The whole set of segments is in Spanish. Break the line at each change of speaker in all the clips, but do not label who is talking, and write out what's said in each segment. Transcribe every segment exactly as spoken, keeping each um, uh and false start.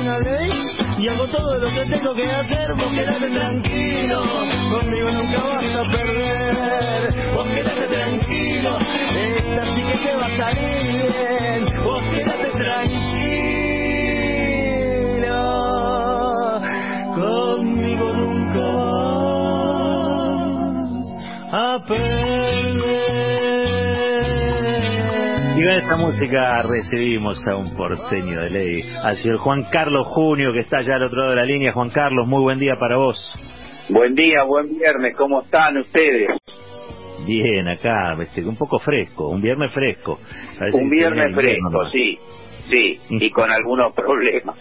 una ley y hago todo lo que tengo que hacer. Vos quedate tranquilo, conmigo nunca vas a perder. Vos quedate tranquilo, esta sí que te va a salir bien. Vos quedate tranquilo, conmigo nunca vas a perder.
Y con esta música recibimos a un porteño de ley, al señor Juan Carlos Junio, que está allá al otro lado de la línea. Juan Carlos, muy buen día para vos.
Buen día, buen viernes, ¿cómo están ustedes?
Bien, acá, este, un poco fresco, un viernes fresco. Parece
un viernes fresco, sí, sí, y con algunos problemas.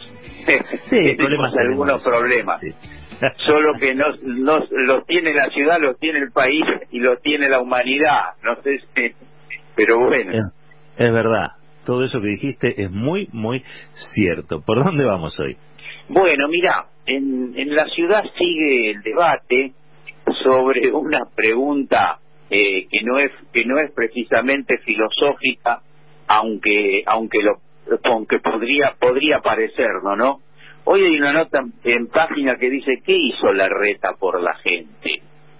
Sí, problemas
algunos problemas. Sí. Solo que no, no los tiene la ciudad, los tiene el país y los tiene la humanidad. No sé si, pero bueno.
Es, es verdad, todo eso que dijiste es muy, muy cierto. ¿Por dónde vamos hoy?
Bueno, mira, en, en la ciudad sigue el debate sobre una pregunta eh, que no es que no es precisamente filosófica, aunque aunque lo aunque podría podría parecerlo, ¿no? Hoy hay una nota en página que dice ¿qué hizo Larreta por la gente?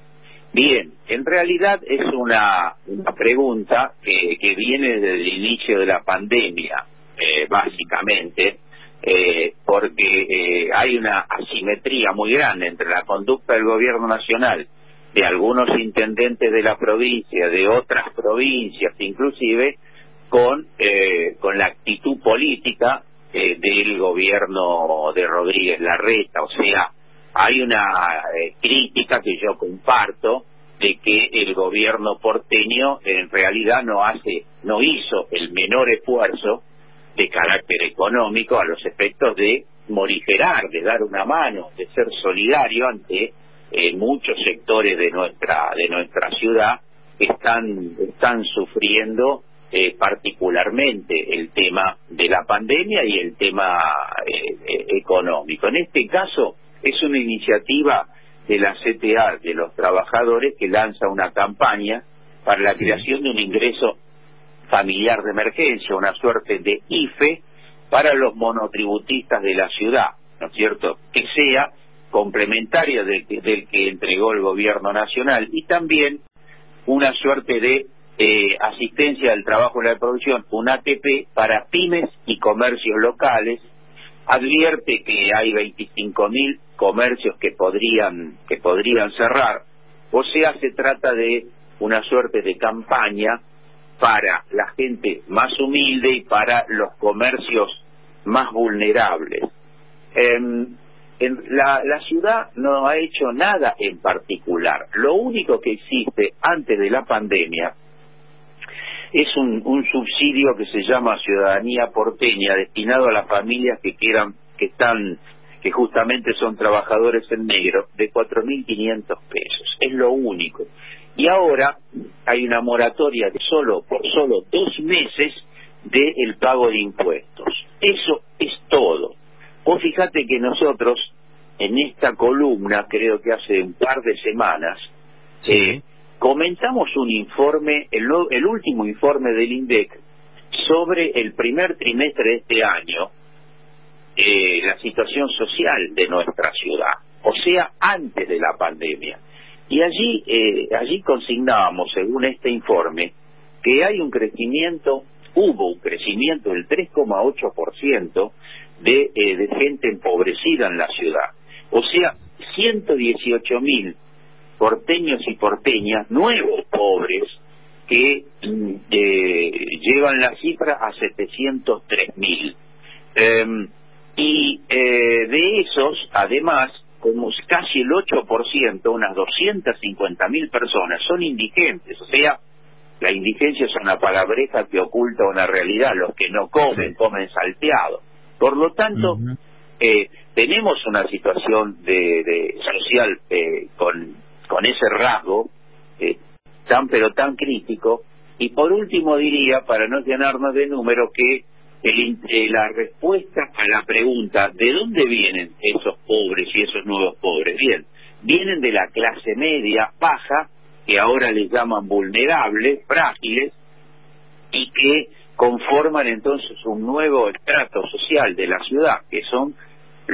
Bien, en realidad es una, una pregunta que, que viene desde el inicio de la pandemia, eh, básicamente, eh, porque eh, hay una asimetría muy grande entre la conducta del gobierno nacional, de algunos intendentes de la provincia, de otras provincias inclusive, con, eh, con la actitud política eh, del gobierno de Rodríguez Larreta. O sea, hay una eh, crítica que yo comparto de que el gobierno porteño en realidad no hace, no hizo el menor esfuerzo de carácter económico a los efectos de morigerar, de dar una mano, de ser solidario ante eh, muchos sectores de nuestra de nuestra ciudad que están están sufriendo eh, particularmente el tema de la pandemia y el tema eh, eh, económico. En este caso es una iniciativa de la C T A, de los trabajadores, que lanza una campaña para la creación de un ingreso familiar de emergencia, una suerte de I F E para los monotributistas de la ciudad, ¿no es cierto?, que sea complementaria del que, del que entregó el gobierno nacional, y también una suerte de eh, asistencia al trabajo en la producción, un A T P para pymes y comercios locales. Advierte que hay veinticinco mil comercios que podrían que podrían cerrar, o sea, se trata de una suerte de campaña para la gente más humilde y para los comercios más vulnerables. Eh, en la, la ciudad no ha hecho nada en particular. Lo único que existe antes de la pandemia es un, un subsidio que se llama Ciudadanía Porteña, destinado a las familias que quieran, que están, que justamente son trabajadores en negro, de cuatro mil quinientos pesos. Es lo único. Y ahora hay una moratoria de solo por solo dos meses del pago de impuestos. Eso es todo. Vos fíjate que nosotros, en esta columna, creo que hace un par de semanas, sí. eh, comentamos un informe, el, el último informe del INDEC, sobre el primer trimestre de este año, eh, la situación social de nuestra ciudad, o sea, antes de la pandemia. Y allí, eh, allí consignábamos, según este informe, que hay un crecimiento, hubo un crecimiento del tres coma ocho por ciento de, eh, de gente empobrecida en la ciudad. O sea, ciento dieciocho mil porteños y porteñas nuevos pobres que eh, llevan la cifra a setecientos tres mil. Eh, y eh, de esos, además, como casi el ocho por ciento, unas doscientas cincuenta mil personas, son indigentes. O sea, la indigencia es una palabreja que oculta una realidad. Los que no comen, comen salteado. Por lo tanto, uh-huh. eh, tenemos una situación de, de social eh, con, con ese rasgo eh, tan pero tan crítico. Y por último diría, para no llenarnos de números, que el, eh, la respuesta a la pregunta ¿de dónde vienen esos pobres y esos nuevos pobres? Bien, vienen de la clase media baja, que ahora les llaman vulnerables, frágiles, y que conforman entonces un nuevo estrato social de la ciudad, que son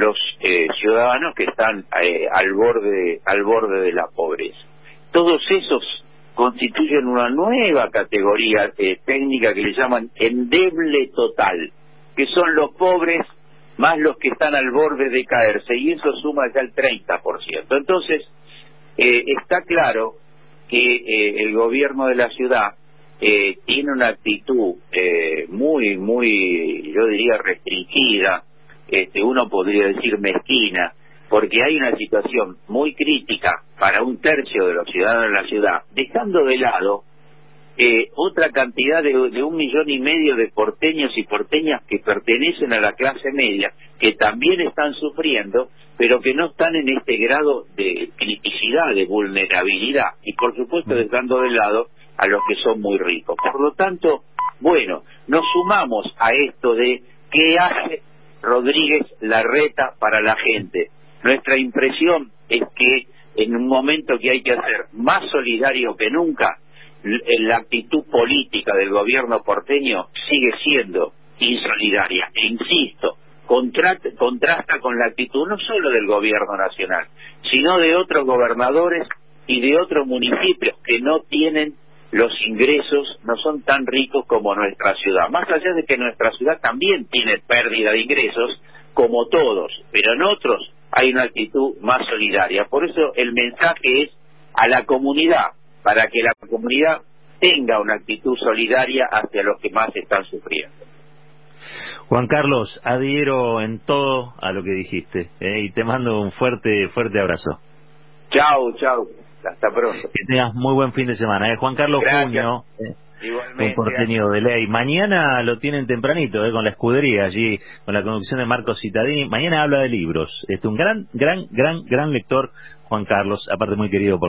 los eh, ciudadanos que están eh, al borde al borde de la pobreza. Todos esos constituyen una nueva categoría eh, técnica que le llaman endeble total, que son los pobres más los que están al borde de caerse, y eso suma ya el treinta por ciento. Entonces, eh, está claro que eh, el gobierno de la ciudad eh, tiene una actitud eh, muy, muy, yo diría, restringida, este, uno podría decir mezquina, porque hay una situación muy crítica para un tercio de los ciudadanos de la ciudad, dejando de lado eh, otra cantidad de, de un millón y medio de porteños y porteñas que pertenecen a la clase media, que también están sufriendo, pero que no están en este grado de criticidad, de vulnerabilidad, y por supuesto dejando de lado a los que son muy ricos. Por lo tanto, bueno, nos sumamos a esto de qué hace Rodríguez Larreta para la gente. Nuestra impresión es que en un momento que hay que hacer más solidario que nunca, la actitud política del gobierno porteño sigue siendo insolidaria. E insisto, contrasta, contrasta con la actitud no solo del gobierno nacional, sino de otros gobernadores y de otros municipios que no tienen los ingresos, no son tan ricos como nuestra ciudad. Más allá de que nuestra ciudad también tiene pérdida de ingresos, como todos, pero en otros hay una actitud más solidaria. Por eso el mensaje es a la comunidad, para que la comunidad tenga una actitud solidaria hacia los que más están sufriendo.
Juan Carlos, adhiero en todo a lo que dijiste, ¿eh? Y te mando un fuerte, fuerte abrazo.
Chau, chau. Hasta pronto.
Que tengas muy buen fin de semana. ¿eh? Juan Carlos Junio, ¿eh? Un porteño de ley. Mañana lo tienen tempranito, ¿eh? Con la escudería allí, con la conducción de Marcos Cittadini. Mañana habla de libros. Este, un gran, gran, gran, gran lector, Juan Carlos, aparte muy querido por